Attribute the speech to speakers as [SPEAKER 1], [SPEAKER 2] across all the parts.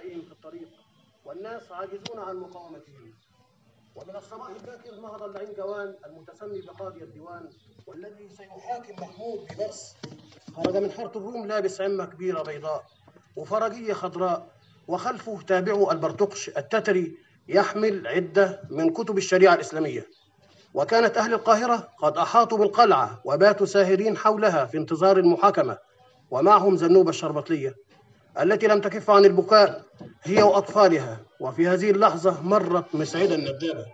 [SPEAKER 1] أعدائهم في الطريق، والناس عاجزون عن مقاومتهم. ومن الصباح الباكر نهض العنجوان المتسمي بقاضي الديوان، والذي سيحاكم محمود ببرص، خرج من حارة الروم لابس عمة كبيرة بيضاء وفرجية خضراء، وخلفه تابعه البرتقش التتري يحمل عدة من كتب الشريعة الإسلامية. وكانت أهل القاهرة قد أحاطوا بالقلعة وباتوا ساهرين حولها في انتظار المحاكمة، ومعهم زنوبة الشربطلية التي لم تكف عن البكاء هي وأطفالها. وفي هذه اللحظة مرت مسعدة الندابة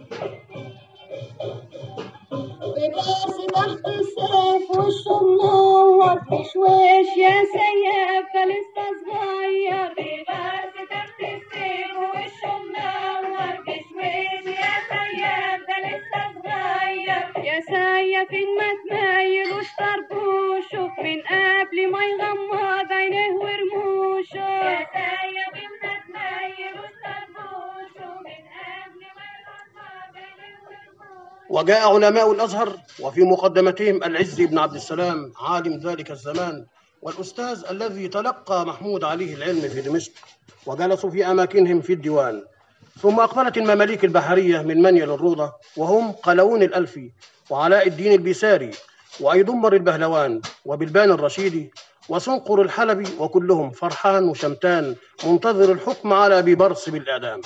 [SPEAKER 2] براسي تحت السيف وشه منور بشويش يا سياف ده لسه صغير. براسي تحت السيف وشه منور بشويش يا سياف ده لسه صغير. يا سياف ما تميلوش طربوشه من قبل ما يغمض عينيه ورموشه. يا سياف ما تميلوش طربوشه من قبل ما يغمض عينيه ورموشه.
[SPEAKER 1] وجاء علماء الأزهر وفي مقدمتهم العز بن عبد السلام عالم ذلك الزمان والأستاذ الذي تلقى محمود عليه العلم في دمشق، وجلسوا في أماكنهم في الديوان. ثم أقبلت المماليك البحرية من منيل الروضة، وهم قلاوون الألفي وعلاء الدين البيساري وأيدمر البهلوان وبلبان الرشيدي وسنقر الحلبي، وكلهم فرحان وشمتان منتظر الحكم على أبي برص بالإعدام.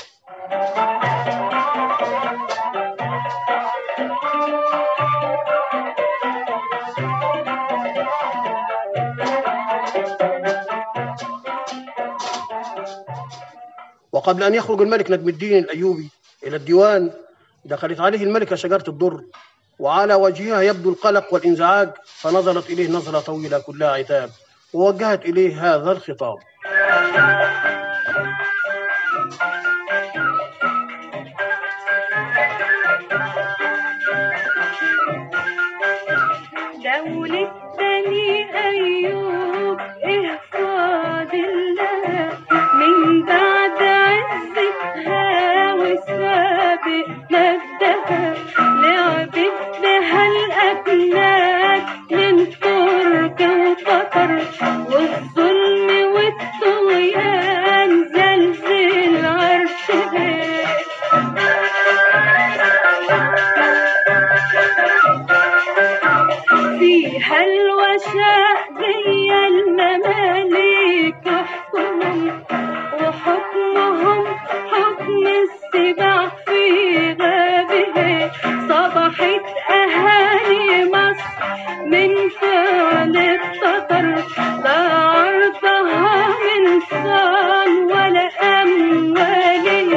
[SPEAKER 1] وقبل أن يخرج الملك نجم الدين الأيوبي إلى الديوان، دخلت عليه الملكة شجرة الدر، وعلى وجهها يبدو القلق والانزعاج، فنظرت إليه نظرة طويلة كلها عتاب، ووجهت إليه هذا الخطاب:
[SPEAKER 2] دولة بني أيوب إيه فاضل لها من بعد عزتها وسابق مجدها. لعبت بها الأبناء من تركة وقطر، والظلم والطغيان زلزل عرشها. فيها الوشاء زي المماليك تحكمهم، وحكمهم حكم السباع في غابها. صبحت أهالي مصر من فعل التتر، لا عرضها من صان ولا أموال.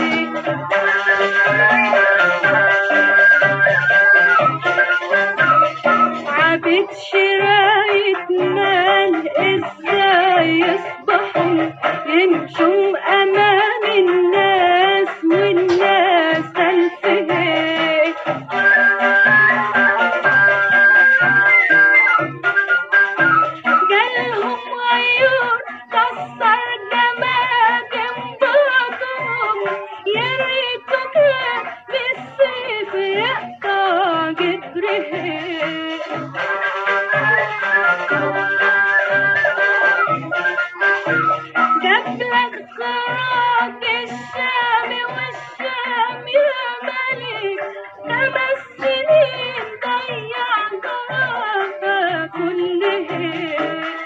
[SPEAKER 2] عبد شراية مال ازاي يصبحوا يمشوا امام الناس والناس خلفهم. جالهم غيور كسر جماجم بعضهم، يا ريته كان بالسيف يقطع جدرهم. جابلك خراج الشام والشام يا ملك، 5 سنين ضيعتها كلهم.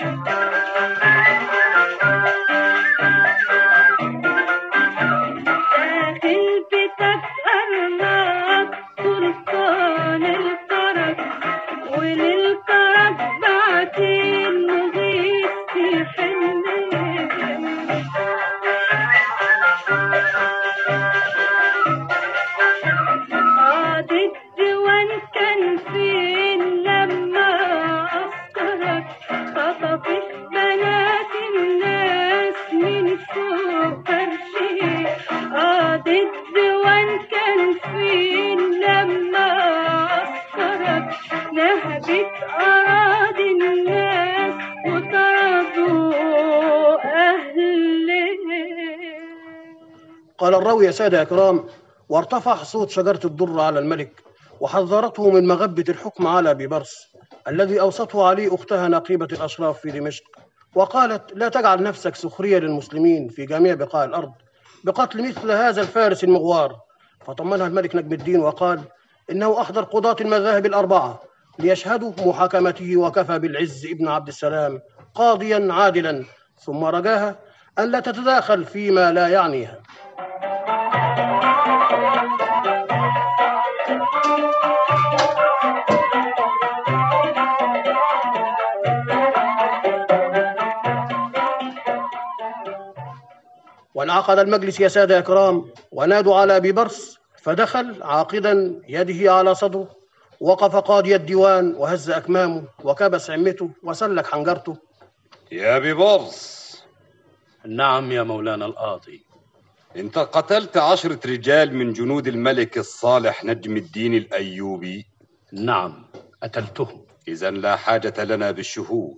[SPEAKER 2] داخل بيتك أرناك سلطان الكرك، وللكرك بعتين نغيث في حلمهم. قاضي الديوان كان فين لما أفكرك؟ خطفت بنات الناس من فوق فرشهم. قاضي الديوان كان فين لما أفكرك؟ نهبت أراضي الناس وطردوا أهلهم.
[SPEAKER 1] قال الراوي: يا سادة يا كرام، وارتفع صوت شجرة الدر على الملك، وحذرته من مغبة الحكم على أبي برص الذي أوصته عليه أختها نقيبة الأشراف في دمشق، وقالت: لا تجعل نفسك سخرية للمسلمين في جميع بقاع الأرض بقتل مثل هذا الفارس المغوار. فطمنها الملك نجم الدين وقال: إنه أحضر قضاة المذاهب الأربعة ليشهدوا محاكمته، وكفى بالعز ابن عبد السلام قاضيا عادلا. ثم رجاها أن لا تتداخل فيما لا يعنيها. وانعقد المجلس يا سادة يا كرام، ونادوا على أبي برص، فدخل عاقدا يده على صدره. وقف قاضي الديوان وهز أكمامه وكبس عمته وسلك حنجرته.
[SPEAKER 3] يا أبي برص.
[SPEAKER 4] نعم يا مولانا القاضي.
[SPEAKER 3] انت قتلت 10 رجال من جنود الملك الصالح نجم الدين الأيوبي.
[SPEAKER 4] نعم قتلتهم.
[SPEAKER 3] إذن لا حاجة لنا بالشهود.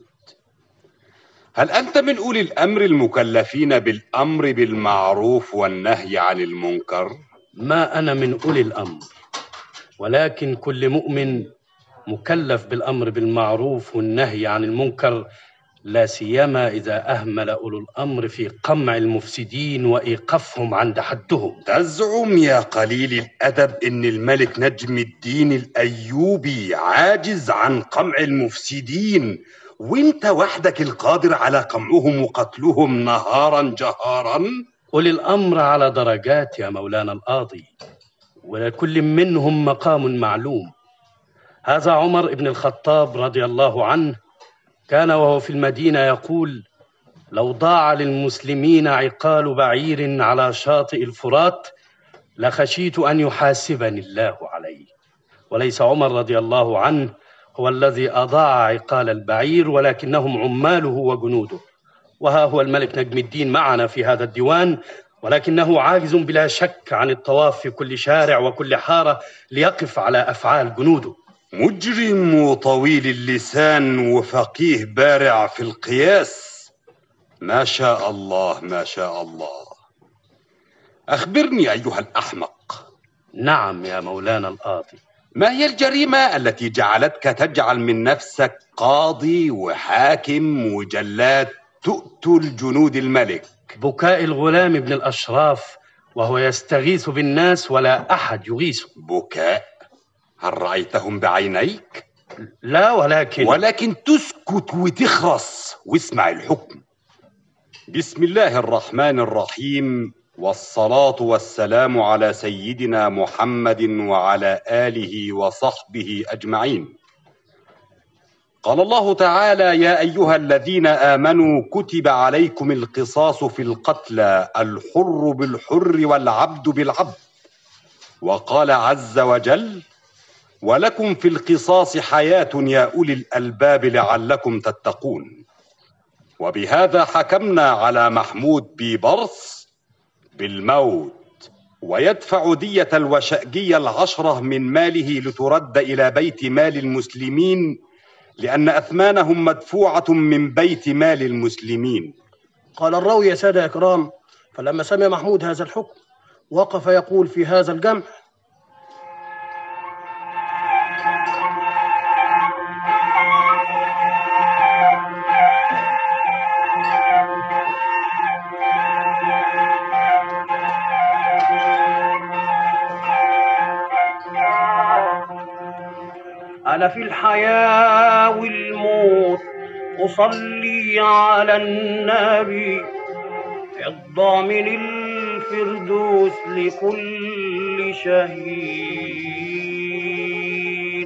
[SPEAKER 3] هل أنت من أولي الأمر المكلفين بالأمر بالمعروف والنهي عن المنكر؟
[SPEAKER 4] ما أنا من أولي الأمر، ولكن كل مؤمن مكلف بالأمر بالمعروف والنهي عن المنكر، لا سيما إذا أهمل أولو الأمر في قمع المفسدين وإيقافهم عند حدهم.
[SPEAKER 3] تزعم يا قليل الأدب إن الملك نجم الدين الأيوبي عاجز عن قمع المفسدين، وانت وحدك القادر على قمعهم وقتلهم نهارا جهارا؟
[SPEAKER 4] أولي الأمر على درجات يا مولانا القاضي، ولكل منهم مقام معلوم. هذا عمر بن الخطاب رضي الله عنه كان وهو في المدينة يقول: لو ضاع للمسلمين عقال بعير على شاطئ الفرات لخشيت أن يحاسبني الله عليه. وليس عمر رضي الله عنه هو الذي أضاع عقال البعير، ولكنهم عماله وجنوده. وها هو الملك نجم الدين معنا في هذا الديوان، ولكنه عاجز بلا شك عن الطواف في كل شارع وكل حارة ليقف على أفعال جنوده.
[SPEAKER 3] مجرم وطويل اللسان وفقيه بارع في القياس. ما شاء الله ما شاء الله. أخبرني أيها الأحمق.
[SPEAKER 4] نعم يا مولانا القاضي.
[SPEAKER 3] ما هي الجريمة التي جعلتك تجعل من نفسك قاضي وحاكم وجلاد تقتل جنود الملك؟
[SPEAKER 4] بكاء الغلام ابن الأشراف وهو يستغيث بالناس ولا أحد يغيثه.
[SPEAKER 3] بكاء؟ هل رأيتهم بعينيك؟
[SPEAKER 4] لا، ولكن
[SPEAKER 3] تسكت وتخرس واسمع الحكم. بسم الله الرحمن الرحيم، والصلاة والسلام على سيدنا محمد وعلى آله وصحبه أجمعين. قال الله تعالى: يا أيها الذين آمنوا كتب عليكم القصاص في القتلى، الحر بالحر والعبد بالعبد. وقال عز وجل: ولكم في القصاص حياة يا أولي الألباب لعلكم تتقون. وبهذا حكمنا على محمود بيبرس بالموت، ويدفع دية الوشأجية 10 من ماله لترد إلى بيت مال المسلمين، لأن أثمانهم مدفوعة من بيت مال المسلمين.
[SPEAKER 1] قال الراوي يا سادة إكرام: فلما سمع محمود هذا الحكم وقف يقول في هذا الجمع: أنا في الحياة والموت أصلي على النبي، الضامن الفردوس لكل شهيد.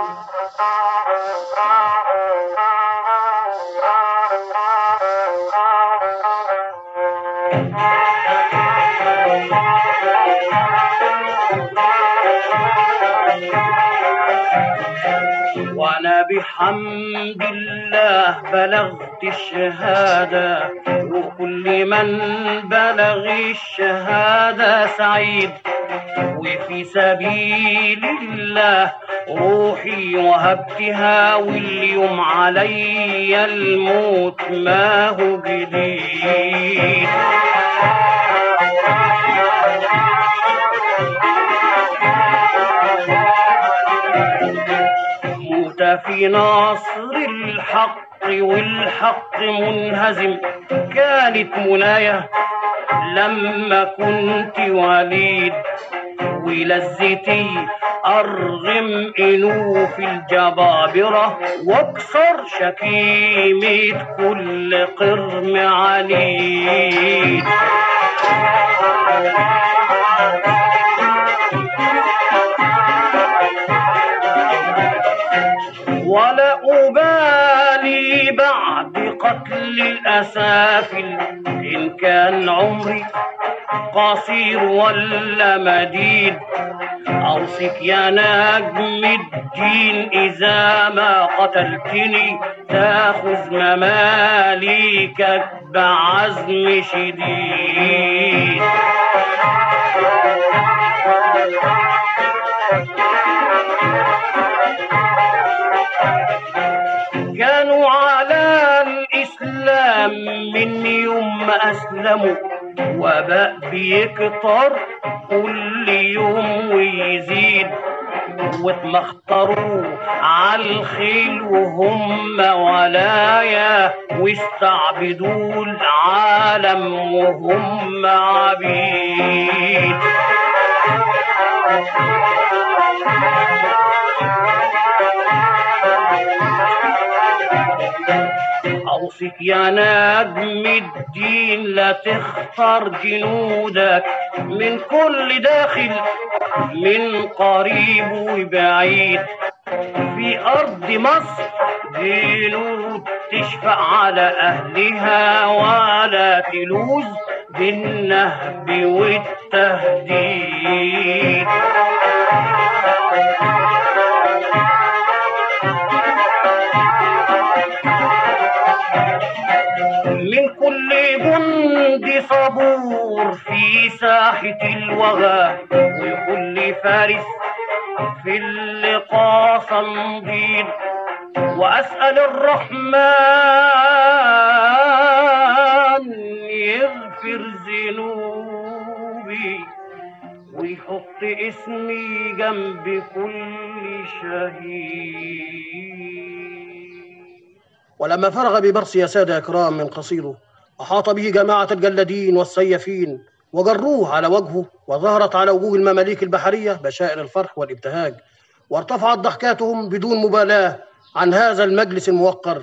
[SPEAKER 1] وأنا بحمد الله بلغت الشهادة، وكل من بلغ الشهادة سعيد. وفي سبيل الله روحي وهبتها، واليوم علي الموت ما هو جديد. موت في نصر الحق
[SPEAKER 4] الباطل والحق منهزم كانت منايا لما كنت وليد، ولذتي أرغم أنوف الجبابرة واكسر شكيمة كل قرم عنيد. ولا أبالي بعد قتل الأسافل إن كان عمري قصير ولا مديد. أوصك يا نجم الدين إذا ما قتلتني تأخذ مماليكك بعزم شديد. كانوا على الإسلام من يوم ما أسلموا وباء بيكتر كل يوم ويزيد، واتمخطروا عالخيل وهم ولايا واستعبدوا العالم وهم عبيد. أوصيك يا نجم الدين لا تختار جنودك من كل داخل من قريب وبعيد. في أرض مصر جنود تشفع على أهلها ولا تلوز بالنهب والتهديد. من كل جند صبور في ساحة الوغى وكل فارس في اللقاء صنديد. وأسأل الرحمن يغفر ذنوبي ويحط اسمي جنب كل شهيد.
[SPEAKER 1] ولما فرغ ببرص يا سادة إكرام من قصيره أحاط به جماعة الجلادين والسيافين وجروه على وجهه، وظهرت على وجوه المماليك البحرية بشائر الفرح والابتهاج، وارتفعت ضحكاتهم بدون مبالاة عن هذا المجلس الموقر.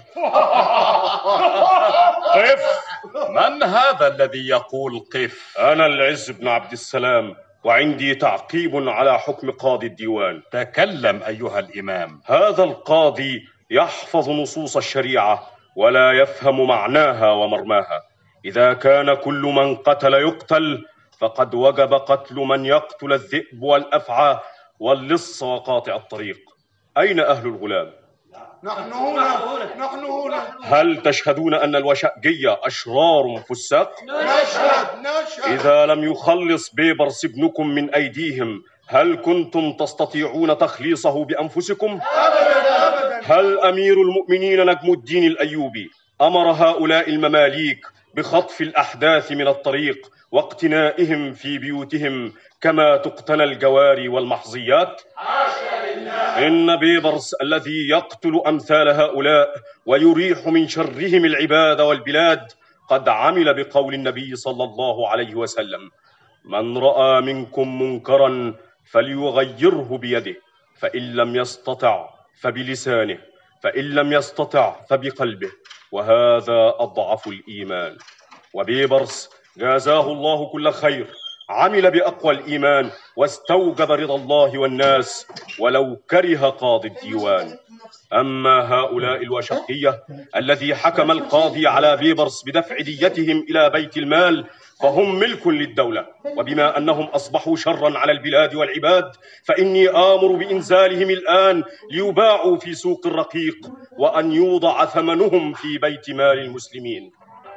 [SPEAKER 3] قف! من هذا الذي يقول قف؟
[SPEAKER 5] أنا العز بن عبد السلام، وعندي تعقيب على حكم قاضي الديوان.
[SPEAKER 3] تكلم أيها الإمام.
[SPEAKER 5] هذا القاضي يحفظ نصوص الشريعة ولا يفهم معناها ومرماها. إذا كان كل من قتل يقتل فقد وجب قتل من يقتل الذئب والأفعى واللص وقاطع الطريق. أين أهل الغلام؟
[SPEAKER 6] نحن هنا.
[SPEAKER 5] هل تشهدون أن الوشأجية أشرار فساق؟
[SPEAKER 6] نشهد.
[SPEAKER 5] إذا لم يخلص بيبرس ابنكم من أيديهم هل كنتم تستطيعون تخليصه بأنفسكم؟
[SPEAKER 6] أبدا.
[SPEAKER 5] هل أمير المؤمنين نجم الدين الأيوبي أمر هؤلاء المماليك بخطف الأحداث من الطريق واقتنائهم في بيوتهم كما تقتنى الجواري والمحظيات؟ إن بيبرس الذي يقتل أمثال هؤلاء ويريح من شرهم العباد والبلاد قد عمل بقول النبي صلى الله عليه وسلم: من رأى منكم منكرا فليغيره بيده، فإن لم يستطع فبلسانه، فإن لم يستطع فبقلبه، وهذا أضعف الإيمان. وبيبرس جازاه الله كل خير، عمل بأقوى الإيمان واستوجب رضا الله والناس ولو كره قاضي الديوان. أما هؤلاء الوشقية الذي حكم القاضي على بيبرس بدفع ديتهم إلى بيت المال فهم ملك للدولة، وبما أنهم أصبحوا شرا على البلاد والعباد فإني آمر بإنزالهم الآن ليباعوا في سوق الرقيق وأن يوضع ثمنهم في بيت مال المسلمين.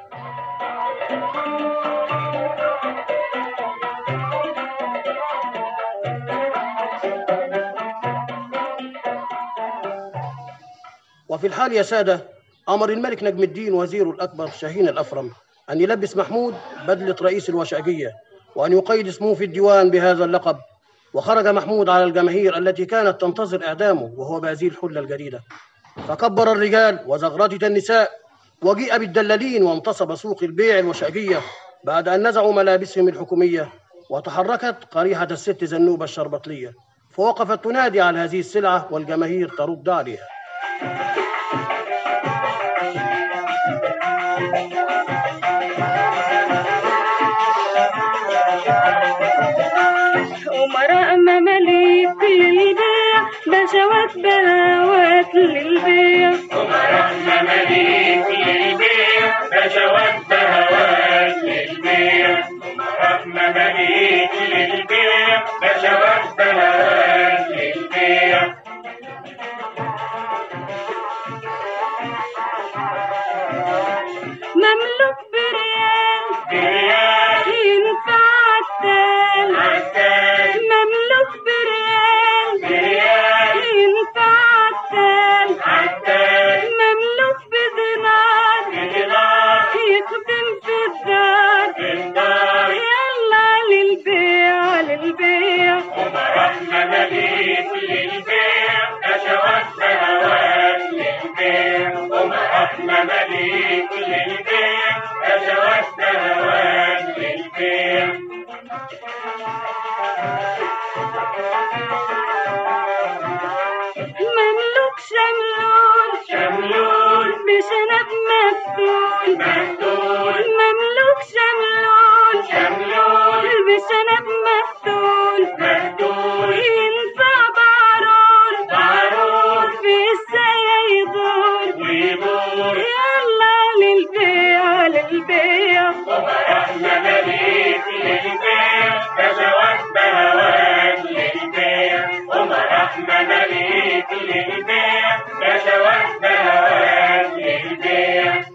[SPEAKER 1] وفي الحال يا سادة أمر الملك نجم الدين وزيره الأكبر شاهين الأفرم أن يلبس محمود بدلة رئيس الوشأجية وأن يقيد اسمه في الديوان بهذا اللقب. وخرج محمود على الجماهير التي كانت تنتظر إعدامه وهو بهذه الحلة الجديدة. فكبر الرجال وزغرتت النساء، وجيء بالدلالين وانتصب سوق البيع الوشاجية بعد أن نزعوا ملابسهم الحكومية، وتحركت قريحة الست زنوبة الشربطلية، فوقفت تنادي على هذه السلعة والجماهير ترد عليها.
[SPEAKER 2] أمراء مماليك للبيع، بشوات بهوات للبيع.
[SPEAKER 7] أمراء مماليك للبيع، بشوات بهوات للبيع. أمراء مماليك للبيع، بشوات بهوات للبيع.
[SPEAKER 2] مملوك بريال
[SPEAKER 7] بريال
[SPEAKER 2] ينفع عتال
[SPEAKER 7] عتال.
[SPEAKER 2] مملوك بريال
[SPEAKER 7] بريال
[SPEAKER 2] ينفع عتال
[SPEAKER 7] عتال.
[SPEAKER 2] مملوك بدينار
[SPEAKER 7] بدينار
[SPEAKER 2] يخدم في الدار
[SPEAKER 7] في الدار.
[SPEAKER 2] يلا للبيع للبيع.
[SPEAKER 7] أمراء مماليك للبيع، بشوات بهوات للبيع. أمراء مماليك للبيع، بشوات بهوات للبيع.
[SPEAKER 2] مملوك شملول
[SPEAKER 7] شملول
[SPEAKER 2] بشنب مفتول
[SPEAKER 7] مفتول.
[SPEAKER 2] مملوك شملول
[SPEAKER 7] شملول
[SPEAKER 2] بشنب مفتول
[SPEAKER 7] مفتول.
[SPEAKER 2] ينفع بعرور
[SPEAKER 7] بعرور
[SPEAKER 2] في السايا يدور
[SPEAKER 7] ويدور.
[SPEAKER 2] يلا للبيع للبيع.
[SPEAKER 7] أمراء مماليك للبيع، بشوات بهوات للبيع. أمراء مماليك للبيع، بشوات بهوات للبيع.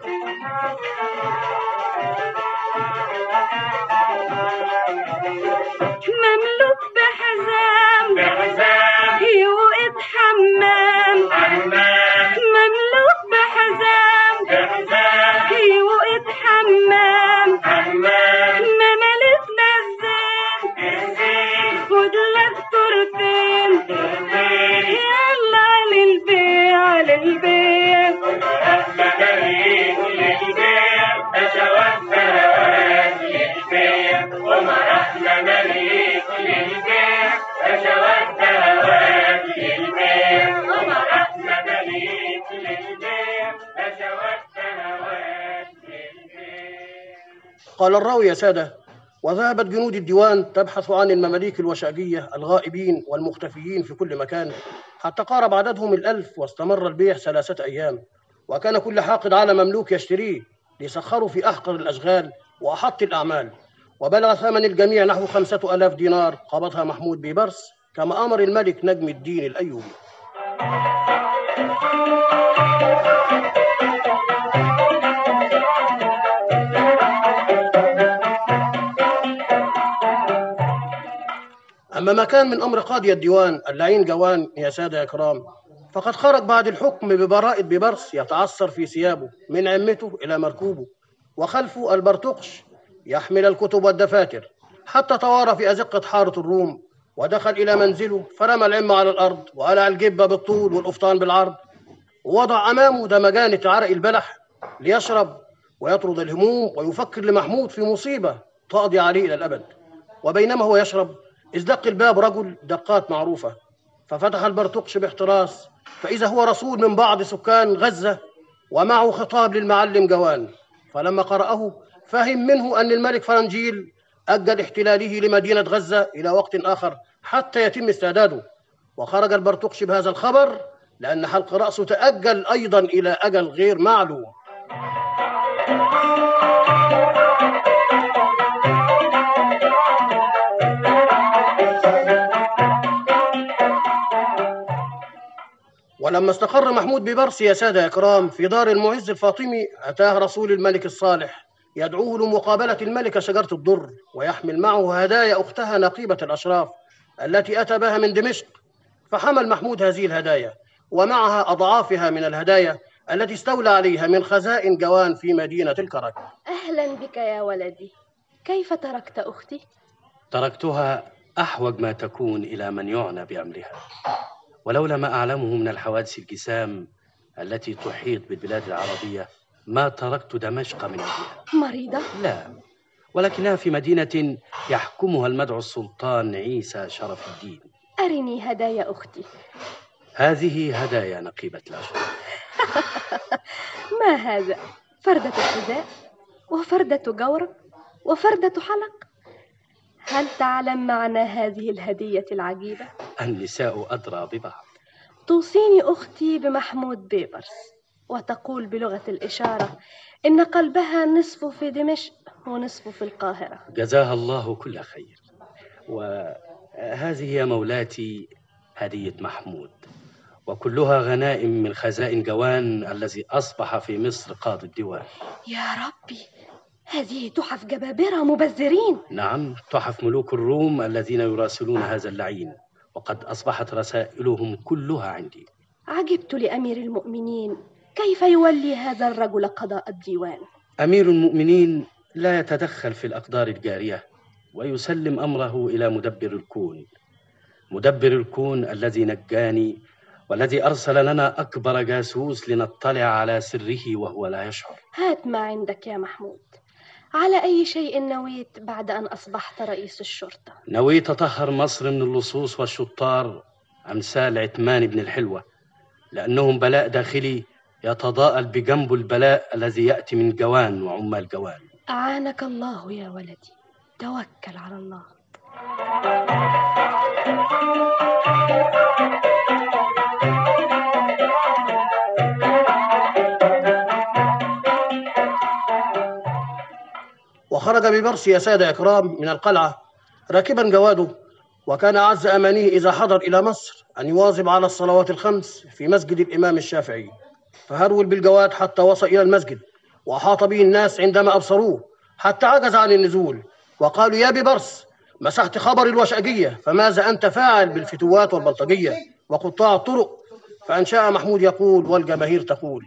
[SPEAKER 2] مملوك بحزام
[SPEAKER 7] بحزام
[SPEAKER 2] يوقد حمام
[SPEAKER 7] حمام.
[SPEAKER 2] مملوك بحزام
[SPEAKER 7] بحزام
[SPEAKER 2] يوقد حمام
[SPEAKER 7] حمام.
[SPEAKER 2] ممالك نزين
[SPEAKER 7] الزين
[SPEAKER 2] خد لك تورتين
[SPEAKER 7] تورتين.
[SPEAKER 2] يلا للبيع للبيع.
[SPEAKER 7] أمراء مماليك للبيع، بشوات بهوات للبيع. أمراء مماليك للبيع، بشوات بهوات للبيع. أمراء مماليك للبيع، بشوات بهوات للبيع.
[SPEAKER 1] قال الراوي يا سادة: وذهبت جنود الديوان تبحث عن المماليك الوشاجية الغائبين والمختفيين في كل مكان، حتى قارب عددهم 1000، واستمر البيع 3 أيام، وكان كل حاقد على مملوك يشتريه ليسخروا في أحقر الأشغال وأحط الأعمال، وبلغ ثمن الجميع نحو 5000 دينار قبضها محمود بيبرس كما أمر الملك نجم الدين الأيوبي. أما ما كان من أمر قاضي الديوان اللعين جوان يا سادة يا كرام، فقد خرج بعد الحكم ببراءة بيبرس يتعثر في ثيابه من عمته إلى مركوبه، وخلفه البرتقش يحمل الكتب والدفاتر، حتى توارى في أزقة حارة الروم، ودخل إلى منزله فرمى العمة على الأرض وقلع الجبة بالطول والقفطان بالعرض، ووضع أمامه دمجانة عرق البلح ليشرب ويطرد الهموم ويفكر لمحمود في مصيبة تقضي عليه إلى الأبد. وبينما هو يشرب إذ دق الباب رجل دقات معروفة، ففتح البرتقش باحتراس، فإذا هو رسول من بعض سكان غزة ومعه خطاب للمعلم جوان، فلما قرأه فهم منه أن الملك فرنجيل أجل احتلاله لمدينة غزة إلى وقت آخر حتى يتم استعداده، وخرج البرتقش بهذا الخبر لأن حلق رأسه تأجل أيضا إلى أجل غير معلوم. ولما استقر محمود ببرس يا سادة يا كرام في دار المعز الفاطمي، أتاه رسول الملك الصالح يدعوه لمقابلة الملكة شجرة الدر، ويحمل معه هدايا أختها نقيبة الأشراف التي أتى بها من دمشق. فحمل محمود هذه الهدايا ومعها أضعافها من الهدايا التي استولى عليها من خزائن جوان في مدينة الكرك.
[SPEAKER 8] أهلا بك يا ولدي، كيف تركت أختي؟
[SPEAKER 4] تركتها أحوج ما تكون إلى من يعنى بأمرها، ولولا ما أعلمه من الحوادث الجسام التي تحيط بالبلاد العربية ما تركت دمشق من أجلها.
[SPEAKER 8] مريضة؟
[SPEAKER 4] لا، ولكنها في مدينة يحكمها المدعو السلطان عيسى شرف الدين.
[SPEAKER 8] أرني هدايا أختي.
[SPEAKER 4] هذه هدايا نقيبة الأشرف.
[SPEAKER 8] ما هذا؟ فردة حذاء، وفردة جورب، وفردة حلق. هل تعلم معنى هذه الهدية العجيبة؟
[SPEAKER 4] النساء أدرى ببعض.
[SPEAKER 8] توصيني أختي بمحمود بيبرس، وتقول بلغة الإشارة إن قلبها نصف في دمشق ونصف في القاهرة.
[SPEAKER 4] جزاها الله كل خير. وهذه يا مولاتي هدية محمود، وكلها غنائم من خزائن جوان الذي أصبح في مصر قاضي الديوان.
[SPEAKER 8] يا ربي، هذه تحف جبابرة مبذرين.
[SPEAKER 4] نعم، تحف ملوك الروم الذين يراسلون هذا اللعين، وقد أصبحت رسائلهم كلها عندي.
[SPEAKER 8] عجبت لأمير المؤمنين كيف يولي هذا الرجل قضاء الديوان.
[SPEAKER 4] أمير المؤمنين لا يتدخل في الأقدار الجارية، ويسلم أمره إلى مدبر الكون. مدبر الكون الذي نجاني، والذي أرسل لنا أكبر جاسوس لنطلع على سره وهو لا يشعر.
[SPEAKER 8] هات ما عندك يا محمود. على أي شيء نويت بعد أن أصبحت رئيس الشرطة؟
[SPEAKER 4] نويت أطهر مصر من اللصوص والشطار أمثال عثمان بن الحلوة، لأنهم بلاء داخلي يتضاءل بجنب البلاء الذي يأتي من جوان وعمال جوان.
[SPEAKER 8] أعانك الله يا ولدي، توكل على الله.
[SPEAKER 1] وخرج ببرس يا سادة إكرام من القلعة راكبا جواده، وكان أعز أمانيه إذا حضر إلى مصر أن يواظب على الصلوات الخمس في مسجد الإمام الشافعي. فهرول بالجواد حتى وصل إلى المسجد، وأحاط به الناس عندما أبصروه حتى عجز عن النزول، وقالوا: يا ببرس، مسحت خبر الوشأجية، فماذا أنت فاعل بالفتوات والبلطجية وقطاع الطرق؟ فأن شاء محمود يقول والجماهير تقول.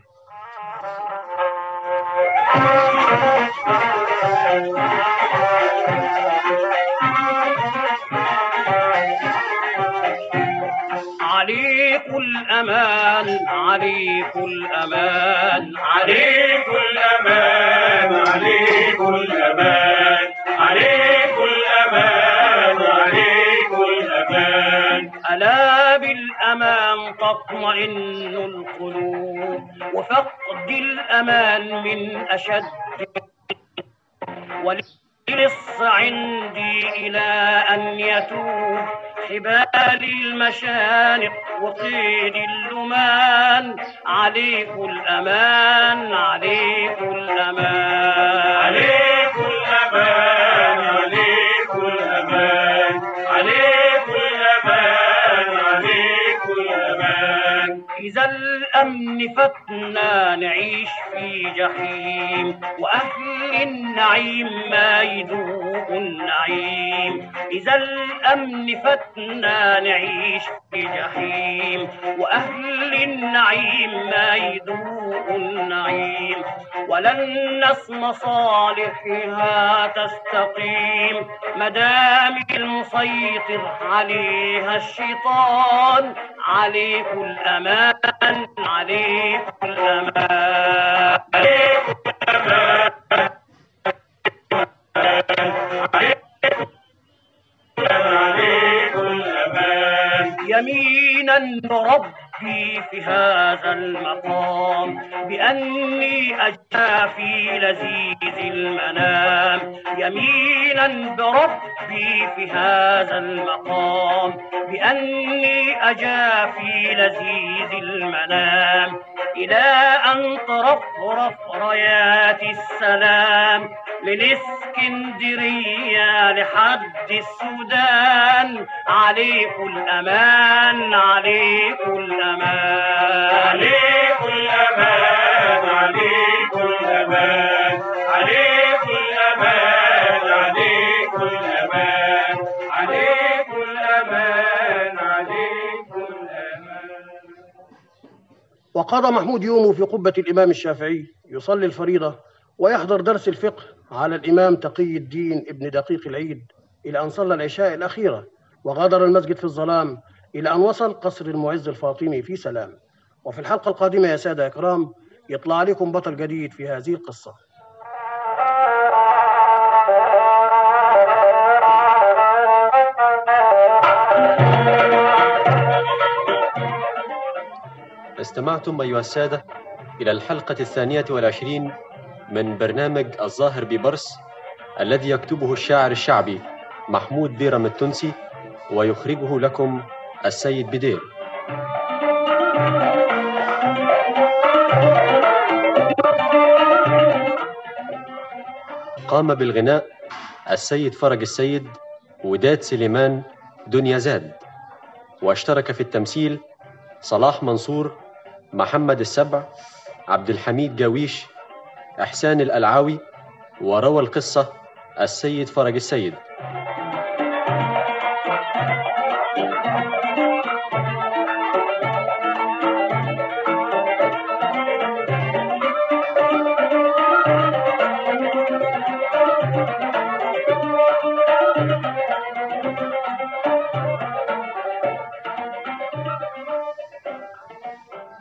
[SPEAKER 7] عليك الأمان، عليك الأمان، عليك الأمان، عليك الأمان، عليك الأمان، عليك الأمان. ألا بالأمان تطمئن القلوب، وفقد الأمان من أشد. ولص عندي إلى أن يتوب حبال المشانق وقيد اللمان. عليك الأمان، عليك الأمان، عليك الأمان، عليك الأمان، عليك الأمان، عليك الأمان. إذا الأمن فتنا نعيش في جحيم، وأهل النعيم ما يذوق النعيم. إذا الأمن فتنا نعيش في جحيم، وأهل النعيم ما يذوق النعيم. ولن مصالحها تستقيم مدام المسيطر عليها الشيطان. عليك الأمان، عليك الأمان، عليك الأمان، عليك الأمان. يمينا بربي في هذا المقام بأني أجافي لذيذ المنام. يمينا بربي في هذا المقام بأني أجافي لذيذ المنام. إلى أن ترفرف رايات السلام من اسكندرية لحد السودان. عليك الأمان، عليك الأمان، عليك الأمان، عليك الأمان، عليك الأمان، عليك الأمان، عليك الأمان، عليك الأمان.
[SPEAKER 1] وقضى محمود يومه في قبة الإمام الشافعي يصلي الفريضة ويحضر درس الفقه على الإمام تقي الدين ابن دقيق العيد إلى أن صلى العشاء الأخيرة، وغادر المسجد في الظلام إلى أن وصل قصر المعز الفاطمي في سلام. وفي الحلقة القادمة يا سادة إكرام يطلع عليكم بطل جديد في هذه القصة.
[SPEAKER 9] استمعتم أيها السادة إلى الحلقة 22 من برنامج الظاهر ببرس، الذي يكتبه الشاعر الشعبي محمود بيرم التونسي، ويخرجه لكم السيد بدير. قام بالغناء السيد فرج السيد، وداد سليمان، دنيا زاد. واشترك في التمثيل صلاح منصور، محمد السبع، عبد الحميد جاويش، إحسان الألعاوي، وروى القصة السيد فرج السيد.